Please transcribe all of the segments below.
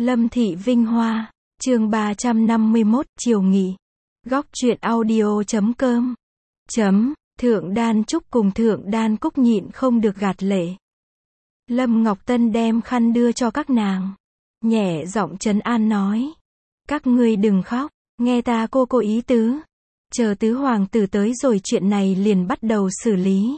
Lâm Thị Vinh Hoa, chương 351, chiều nghỉ. Góc truyện audio.com. Thượng Đan Trúc cùng Thượng Đan Cúc nhịn không được gạt lệ. Lâm Ngọc Tân đem khăn đưa cho các nàng. Nhẹ giọng trấn an nói. Các ngươi đừng khóc, nghe ta cô ý tứ. Chờ tứ hoàng tử tới rồi chuyện này liền bắt đầu xử lý.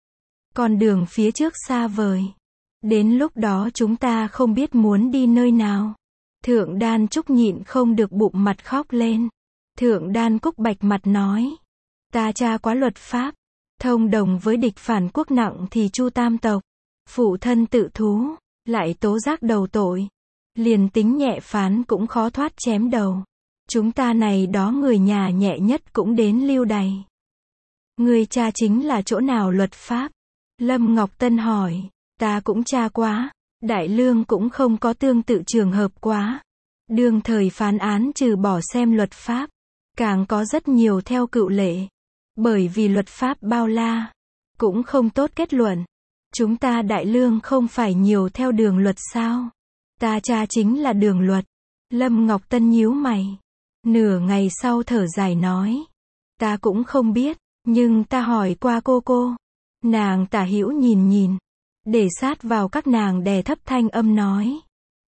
Con đường phía trước xa vời. Đến lúc đó chúng ta không biết muốn đi nơi nào. Thượng Đan Trúc nhịn không được bụng mặt khóc lên. Thượng Đan Cúc bạch mặt nói. Ta tra quá luật pháp. Thông đồng với địch phản quốc nặng thì chu tam tộc. Phụ thân tự thú, lại tố giác đầu tội. Liền tính nhẹ phán cũng khó thoát chém đầu. Chúng ta này đó người nhà nhẹ nhất cũng đến lưu đày. Người cha chính là chỗ nào luật pháp? Lâm Ngọc Tân hỏi. Ta cũng tra quá. Đại lương cũng không có tương tự trường hợp quá. Đương thời phán án trừ bỏ xem luật pháp. Càng có rất nhiều theo cựu lệ. Bởi vì luật pháp bao la. Cũng không tốt kết luận. Chúng ta đại lương không phải nhiều theo đường luật sao? Ta tra chính là đường luật. Lâm Ngọc Tân nhíu mày. Nửa ngày sau thở dài nói. Ta cũng không biết, nhưng ta hỏi qua cô. Nàng tả hữu nhìn. Để sát vào các nàng đè thấp thanh âm nói.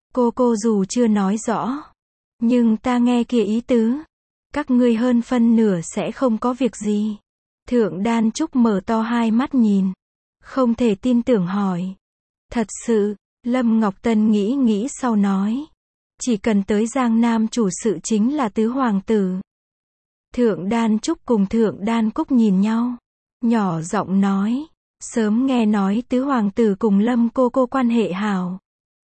Cô dù chưa nói rõ. Nhưng ta nghe kia ý tứ. Các ngươi hơn phân nửa sẽ không có việc gì. Thượng Đan Trúc mở to hai mắt nhìn. Không thể tin tưởng hỏi. Thật sự, Lâm Ngọc Tân nghĩ sau nói. Chỉ cần tới Giang Nam chủ sự chính là tứ hoàng tử. Thượng Đan Trúc cùng Thượng Đan Cúc nhìn nhau. Nhỏ giọng nói. Sớm nghe nói tứ hoàng tử cùng Lâm cô quan hệ hảo.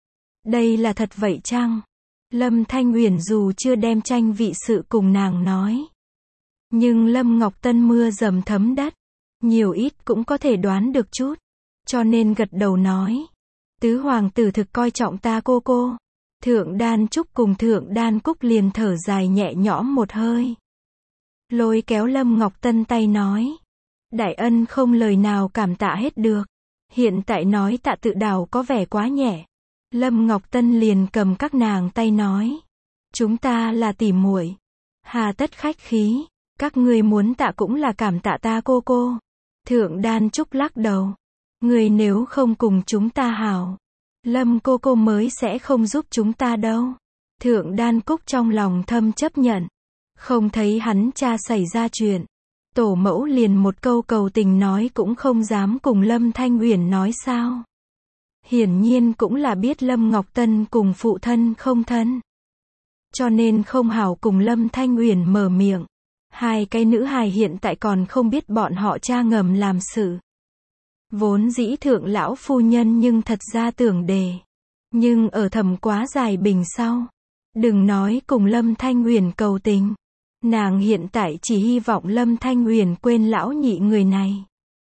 Đây là thật vậy chăng? Lâm Thanh Uyển dù chưa đem tranh vị sự cùng nàng nói. Nhưng Lâm Ngọc Tân mưa dầm thấm đất. Nhiều ít cũng có thể đoán được chút. Cho nên gật đầu nói. Tứ hoàng tử thực coi trọng ta cô. Thượng Đan Trúc cùng Thượng Đan Cúc liền thở dài nhẹ nhõm một hơi. Lôi kéo Lâm Ngọc Tân tay nói. Đại ân không lời nào cảm tạ hết được. Hiện tại nói tạ tự đào có vẻ quá nhẹ. Lâm Ngọc Tân liền cầm các nàng tay nói. Chúng ta là tỉ muội. Hà tất khách khí. Các ngươi muốn tạ cũng là cảm tạ ta cô. Thượng Đan Trúc lắc đầu. Người nếu không cùng chúng ta hảo. Lâm cô mới sẽ không giúp chúng ta đâu. Thượng Đan Cúc trong lòng thâm chấp nhận. Không thấy hắn cha xảy ra chuyện. Tổ mẫu liền một câu cầu tình nói cũng không dám cùng Lâm Thanh Uyển nói sao. Hiển nhiên cũng là biết Lâm Ngọc Tân cùng phụ thân không thân. Cho nên không hảo cùng Lâm Thanh Uyển mở miệng. Hai cái nữ hài hiện tại còn không biết bọn họ cha ngầm làm sự. Vốn dĩ thượng lão phu nhân nhưng thật ra tưởng đề. Nhưng ở thầm quá dài bình sau. Đừng nói cùng Lâm Thanh Uyển cầu tình. Nàng hiện tại chỉ hy vọng Lâm Thanh Uyển quên lão nhị người này.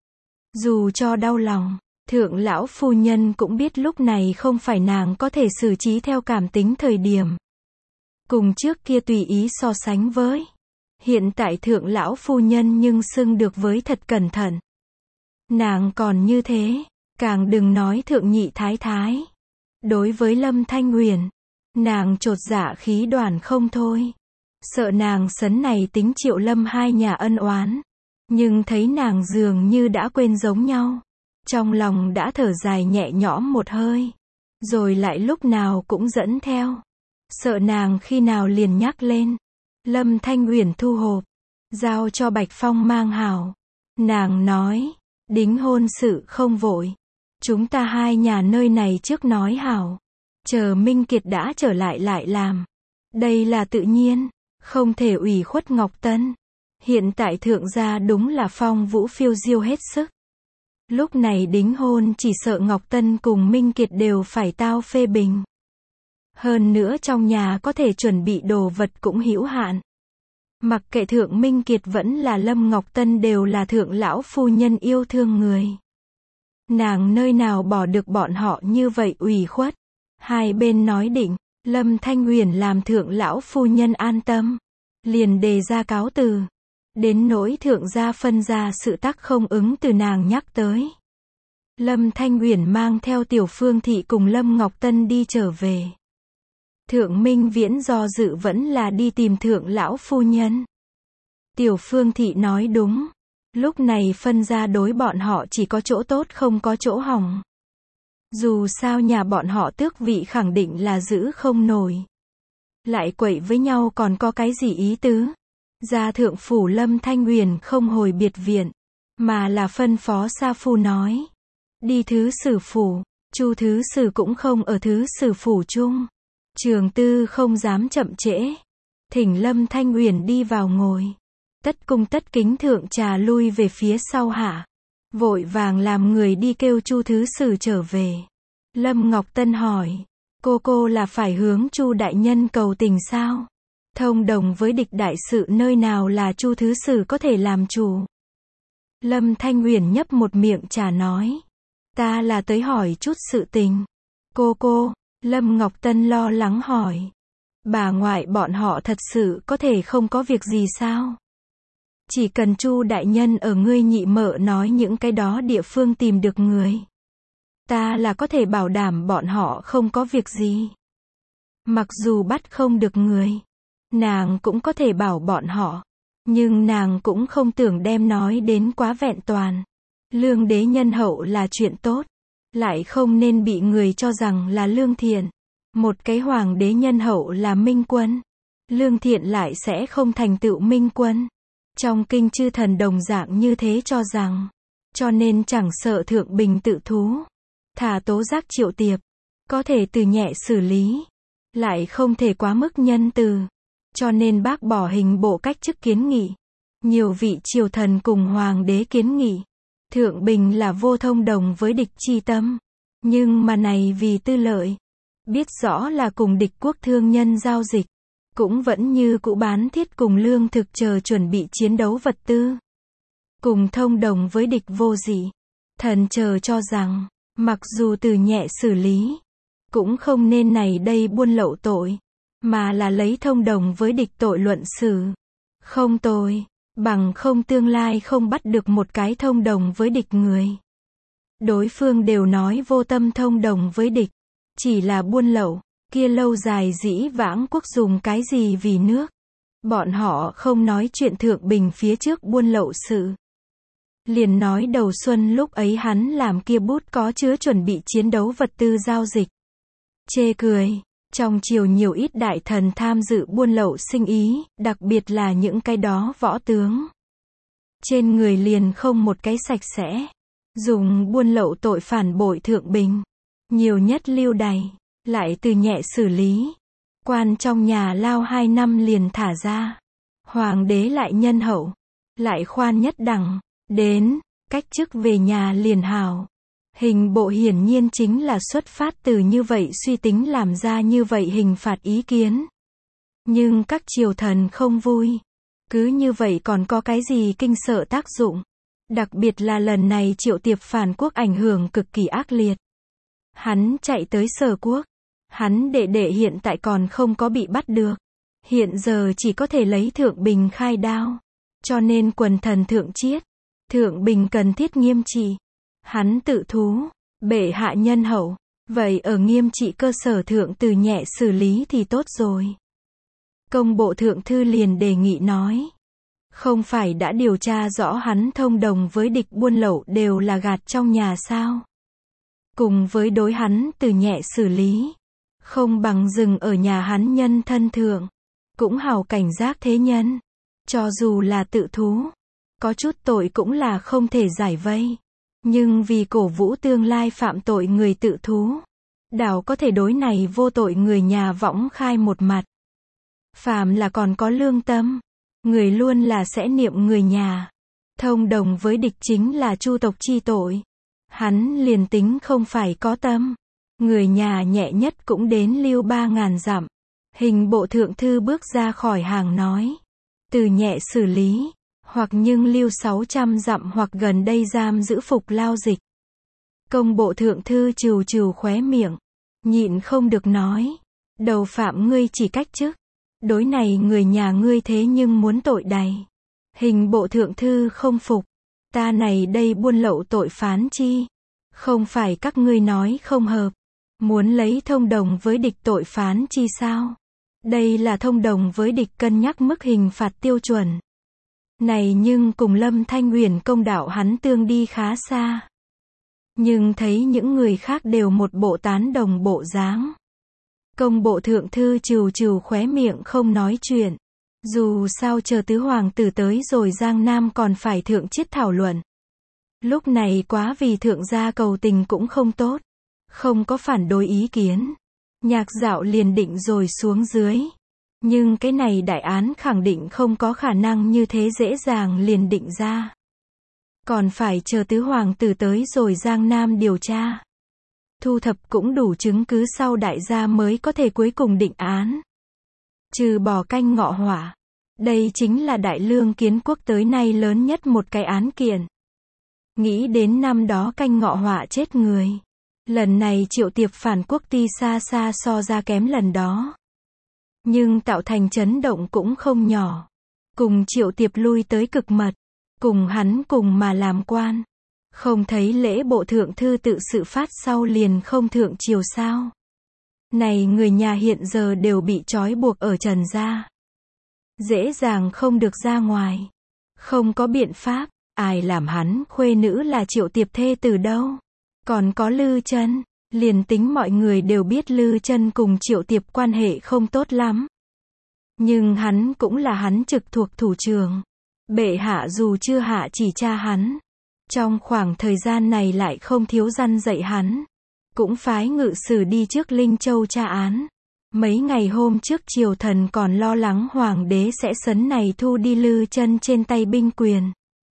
Dù cho đau lòng, thượng lão phu nhân cũng biết lúc này không phải nàng có thể xử trí theo cảm tính thời điểm. Cùng trước kia tùy ý so sánh với. Hiện tại thượng lão phu nhân nhưng xưng được với thật cẩn thận. Nàng còn như thế, càng đừng nói thượng nhị thái thái. Đối với Lâm Thanh Uyển, nàng chột dạ khí đoàn không thôi. Sợ nàng sấn này tính Triệu Lâm hai nhà ân oán. Nhưng thấy nàng dường như đã quên giống nhau. Trong lòng đã thở dài nhẹ nhõm một hơi. Rồi lại lúc nào cũng dẫn theo. Sợ nàng khi nào liền nhắc lên. Lâm Thanh Uyển thu hộp. Giao cho Bạch Phong mang hảo. Nàng nói. Đính hôn sự không vội. Chúng ta hai nhà nơi này trước nói hảo. Chờ Minh Kiệt đã trở lại làm. Đây là tự nhiên. Không thể ủy khuất Ngọc Tân. Hiện tại thượng gia đúng là phong vũ phiêu diêu hết sức. Lúc này đính hôn chỉ sợ Ngọc Tân cùng Minh Kiệt đều phải tao phê bình. Hơn nữa trong nhà có thể chuẩn bị đồ vật cũng hữu hạn. Mặc kệ thượng Minh Kiệt vẫn là Lâm Ngọc Tân đều là thượng lão phu nhân yêu thương người. Nàng nơi nào bỏ được bọn họ như vậy ủy khuất. Hai bên nói định. Lâm Thanh Uyển làm thượng lão phu nhân an tâm. Liền đề ra cáo từ. Đến nỗi thượng gia phân ra sự tắc không ứng từ nàng nhắc tới. Lâm Thanh Uyển mang theo Tiểu Phương Thị cùng Lâm Ngọc Tân đi trở về. Thượng Minh Viễn do dự vẫn là đi tìm Thượng lão phu nhân. Tiểu Phương Thị nói đúng. Lúc này phân gia đối bọn họ chỉ có chỗ tốt không có chỗ hỏng. Dù sao nhà bọn họ tước vị khẳng định là giữ không nổi. Lại quậy với nhau còn có cái gì ý tứ. Gia thượng phủ Lâm Thanh Uyển không hồi biệt viện, mà là phân phó sa phu nói. Đi thứ sử phủ, Chu thứ sử cũng không ở thứ sử phủ chung. Trường Tư không dám chậm trễ. Thỉnh Lâm Thanh Uyển đi vào ngồi. Tất cung tất kính thượng trà lui về phía sau hạ. Vội vàng làm người đi kêu Chu thứ sử trở về. Lâm Ngọc Tân hỏi. Cô là phải hướng Chu đại nhân cầu tình sao? Thông đồng với địch đại sự nơi nào là Chu thứ sử có thể làm chủ? Lâm Thanh Uyển nhấp một miệng trà nói. Ta là tới hỏi chút sự tình. Cô, Lâm Ngọc Tân lo lắng hỏi. Bà ngoại bọn họ thật sự có thể không có việc gì sao? Chỉ cần Chu đại nhân ở ngươi nhị mợ nói những cái đó địa phương tìm được người. Ta là có thể bảo đảm bọn họ không có việc gì. Mặc dù bắt không được người, nàng cũng có thể bảo bọn họ. Nhưng nàng cũng không tưởng đem nói đến quá vẹn toàn. Lương đế nhân hậu là chuyện tốt, lại không nên bị người cho rằng là lương thiện. Một cái hoàng đế nhân hậu là minh quân, lương thiện lại sẽ không thành tựu minh quân. Trong kinh chư thần đồng dạng như thế cho rằng. Cho nên chẳng sợ thượng bình tự thú, thả tố giác triệu tiệp, có thể từ nhẹ xử lý, lại không thể quá mức nhân từ. Cho nên bác bỏ hình bộ cách chức kiến nghị. Nhiều vị triều thần cùng hoàng đế kiến nghị. Thượng bình là vô thông đồng với địch chi tâm. Nhưng mà này vì tư lợi. Biết rõ là cùng địch quốc thương nhân giao dịch. Cũng vẫn như cũ bán thiết cùng lương thực chờ chuẩn bị chiến đấu vật tư. Cùng thông đồng với địch vô dị. Thần chờ cho rằng, mặc dù từ nhẹ xử lý, cũng không nên này đây buôn lậu tội, mà là lấy thông đồng với địch tội luận xử. Không tồi, bằng không tương lai không bắt được một cái thông đồng với địch người. Đối phương đều nói vô tâm thông đồng với địch, chỉ là buôn lậu, kia lâu dài dĩ vãng quốc dùng cái gì vì nước. Bọn họ không nói chuyện thượng bình phía trước buôn lậu sự. Liền nói đầu xuân lúc ấy hắn làm kia bút có chứa chuẩn bị chiến đấu vật tư giao dịch. Chê cười, trong triều nhiều ít đại thần tham dự buôn lậu sinh ý, đặc biệt là những cái đó võ tướng. Trên người liền không một cái sạch sẽ. Dùng buôn lậu tội phản bội thượng bình. Nhiều nhất lưu đày, lại từ nhẹ xử lý. Quan trong nhà lao 2 năm liền thả ra. Hoàng đế lại nhân hậu, lại khoan nhất đẳng. Đến, cách chức về nhà liền hào. Hình bộ hiển nhiên chính là xuất phát từ như vậy suy tính làm ra như vậy hình phạt ý kiến. Nhưng các triều thần không vui. Cứ như vậy còn có cái gì kinh sợ tác dụng. Đặc biệt là lần này Triệu Tiệp phản quốc ảnh hưởng cực kỳ ác liệt. Hắn chạy tới Sở Quốc. Hắn đệ đệ hiện tại còn không có bị bắt được. Hiện giờ chỉ có thể lấy Thượng Bình khai đao. Cho nên quần thần thượng chiết. Thượng Bình cần thiết nghiêm trị. Hắn tự thú, bệ hạ nhân hậu. Vậy ở nghiêm trị cơ sở thượng từ nhẹ xử lý thì tốt rồi. Công bộ thượng thư liền đề nghị nói. Không phải đã điều tra rõ hắn thông đồng với địch buôn lậu đều là gạt trong nhà sao? Cùng với đối hắn từ nhẹ xử lý. Không bằng dừng ở nhà hắn nhân thân thượng. Cũng hào cảnh giác thế nhân. Cho dù là tự thú. Có chút tội cũng là không thể giải vây. Nhưng vì cổ vũ tương lai phạm tội người tự thú. Đảo có thể đối này vô tội người nhà võng khai một mặt. Phàm là còn có lương tâm. Người luôn là sẽ niệm người nhà. Thông đồng với địch chính là chu tộc chi tội. Hắn liền tính không phải có tâm. Người nhà nhẹ nhất cũng đến lưu 3.000 dặm. Hình bộ thượng thư bước ra khỏi hàng nói. Từ nhẹ xử lý. Hoặc nhưng lưu 600 dặm hoặc gần đây giam giữ phục lao dịch. Công bộ thượng thư trừ trừ khóe miệng. Nhịn không được nói. Đầu phạm ngươi chỉ cách chức. Đối này người nhà ngươi thế nhưng muốn tội đày. Hình bộ thượng thư không phục. Ta này đây buôn lậu tội phán chi. Không phải các ngươi nói không hợp. Muốn lấy thông đồng với địch tội phán chi sao? Đây là thông đồng với địch cân nhắc mức hình phạt tiêu chuẩn. Này nhưng cùng Lâm Thanh Uyển công đạo hắn tương đi khá xa. Nhưng thấy những người khác đều một bộ tán đồng bộ dáng. Công bộ thượng thư trừ trừ khóe miệng không nói chuyện. Dù sao chờ tứ hoàng tử tới rồi Giang Nam còn phải thượng chiết thảo luận. Lúc này quá vì thượng gia cầu tình cũng không tốt. Không có phản đối ý kiến. Nhạc Dạo liền định rồi xuống dưới. Nhưng cái này đại án khẳng định không có khả năng như thế dễ dàng liền định ra. Còn phải chờ tứ hoàng tử tới rồi Giang Nam điều tra. Thu thập cũng đủ chứng cứ sau đại gia mới có thể cuối cùng định án. Trừ bỏ Canh Ngọ Hỏa. Đây chính là Đại Lương kiến quốc tới nay lớn nhất một cái án kiện. Nghĩ đến năm đó Canh Ngọ Hỏa chết người. Lần này Triệu Tiệp phản quốc ti xa xa so ra kém lần đó. Nhưng tạo thành chấn động cũng không nhỏ. Cùng Triệu Tiệp lui tới cực mật. Cùng hắn cùng mà làm quan. Không thấy lễ bộ thượng thư tự sự phát sau liền không thượng triều sao. Này người nhà hiện giờ đều bị trói buộc ở Trần gia. Dễ dàng không được ra ngoài. Không có biện pháp, ai làm hắn khuê nữ là Triệu Tiệp thê từ đâu. Còn có Lư Chân, liền tính mọi người đều biết Lư Chân cùng Triệu Tiệp quan hệ không tốt lắm. Nhưng hắn cũng là hắn trực thuộc thủ trưởng. Bệ hạ dù chưa hạ chỉ tra hắn. Trong khoảng thời gian này lại không thiếu răn dạy hắn. Cũng phái ngự sử đi trước Linh Châu tra án. Mấy ngày hôm trước triều thần còn lo lắng hoàng đế sẽ sấn này thu đi Lư Chân trên tay binh quyền.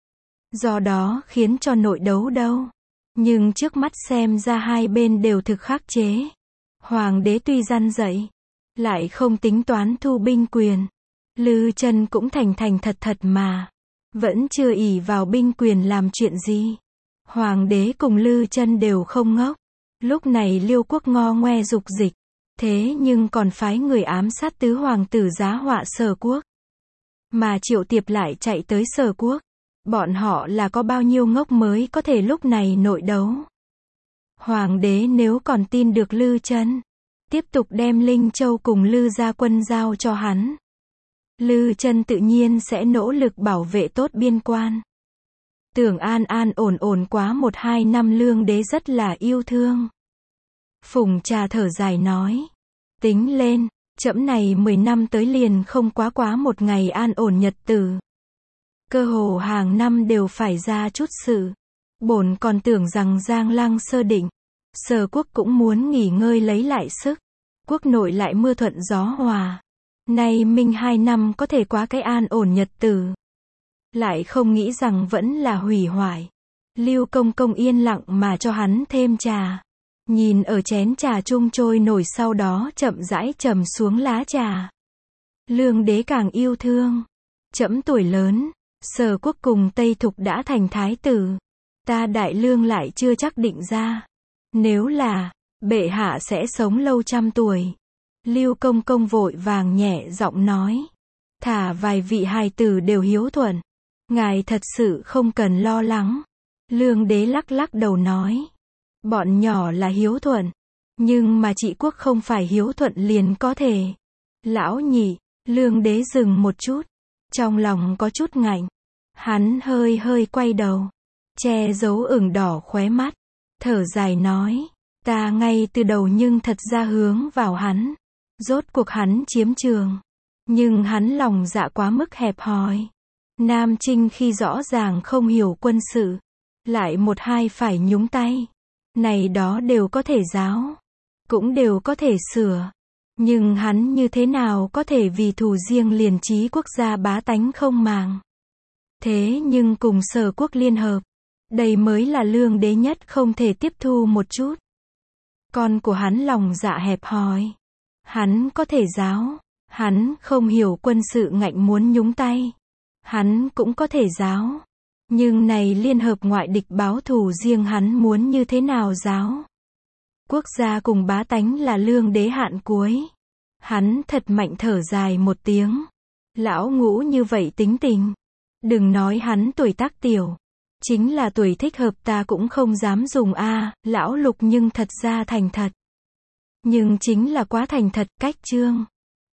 Do đó khiến cho nội đấu đâu. Nhưng trước mắt xem ra hai bên đều thực khắc chế. Hoàng đế tuy răn dạy, lại không tính toán thu binh quyền. Lư Chân cũng thành thành thật thật mà. Vẫn chưa ỷ vào binh quyền làm chuyện gì. Hoàng đế cùng Lư Chân đều không ngốc. Lúc này Liêu quốc ngo ngoe dục dịch. Thế nhưng còn phái người ám sát tứ hoàng tử giá họa Sở quốc. Mà Triệu Tiệp lại chạy tới Sở quốc. Bọn họ là có bao nhiêu ngốc mới có thể lúc này nội đấu. Hoàng đế nếu còn tin được Lư Chân, tiếp tục đem Linh Châu cùng Lư gia quân giao cho hắn. Lư Chân tự nhiên sẽ nỗ lực bảo vệ tốt biên quan. Tưởng an an ổn ổn quá 1-2 năm Lương đế rất là yêu thương. Phùng Trà thở dài nói. Tính lên, trẫm này 10 năm tới liền không quá một ngày an ổn nhật tử. Cơ hồ hàng năm đều phải ra chút sự. Bổn còn tưởng rằng Giang Lăng sơ định. Sở quốc cũng muốn nghỉ ngơi lấy lại sức. Quốc nội lại mưa thuận gió hòa. Nay minh 2 năm có thể quá cái an ổn nhật tử. Lại không nghĩ rằng vẫn là hủy hoại. Lưu Công Công yên lặng mà cho hắn thêm trà. Nhìn ở chén trà chung trôi nổi sau đó chậm rãi trầm xuống lá trà. Lương đế càng yêu thương. Trẫm tuổi lớn, Sở quốc cùng Tây Thục đã thành thái tử. Ta Đại Lương lại chưa chắc định ra. Nếu là, bệ hạ sẽ sống lâu trăm tuổi. Lưu Công Công vội vàng nhẹ giọng nói. Thả vài vị hài tử đều hiếu thuận. Ngài thật sự không cần lo lắng. Lương đế lắc lắc đầu nói. Bọn nhỏ là hiếu thuận. Nhưng mà trị quốc không phải hiếu thuận liền có thể. Lão nhị, Lương đế dừng một chút. Trong lòng có chút ngạnh. Hắn hơi hơi quay đầu. Che giấu ửng đỏ khóe mắt. Thở dài nói. Ta ngay từ đầu nhưng thật ra hướng vào hắn. Rốt cuộc hắn chiếm trường. Nhưng hắn lòng dạ quá mức hẹp hòi. Nam Trinh khi rõ ràng không hiểu quân sự. Lại 1-2 phải nhúng tay. Này đó đều có thể giáo. Cũng đều có thể sửa. Nhưng hắn như thế nào có thể vì thù riêng liền trí quốc gia bá tánh không màng. Thế nhưng cùng Sở quốc liên hợp. Đây mới là Lương đế nhất không thể tiếp thu một chút. Con của hắn lòng dạ hẹp hòi. Hắn có thể giáo. Hắn không hiểu quân sự ngạnh muốn nhúng tay. Hắn cũng có thể giáo. Nhưng này liên hợp ngoại địch báo thù riêng hắn muốn như thế nào giáo. Quốc gia cùng bá tánh là Lương đế hạn cuối. Hắn thật mạnh thở dài một tiếng. Lão Ngũ như vậy tính tình. Đừng nói hắn tuổi tác tiểu. Chính là tuổi thích hợp ta cũng không dám dùng a. Lão Lục nhưng thật ra thành thật. Nhưng chính là quá thành thật, cách chương.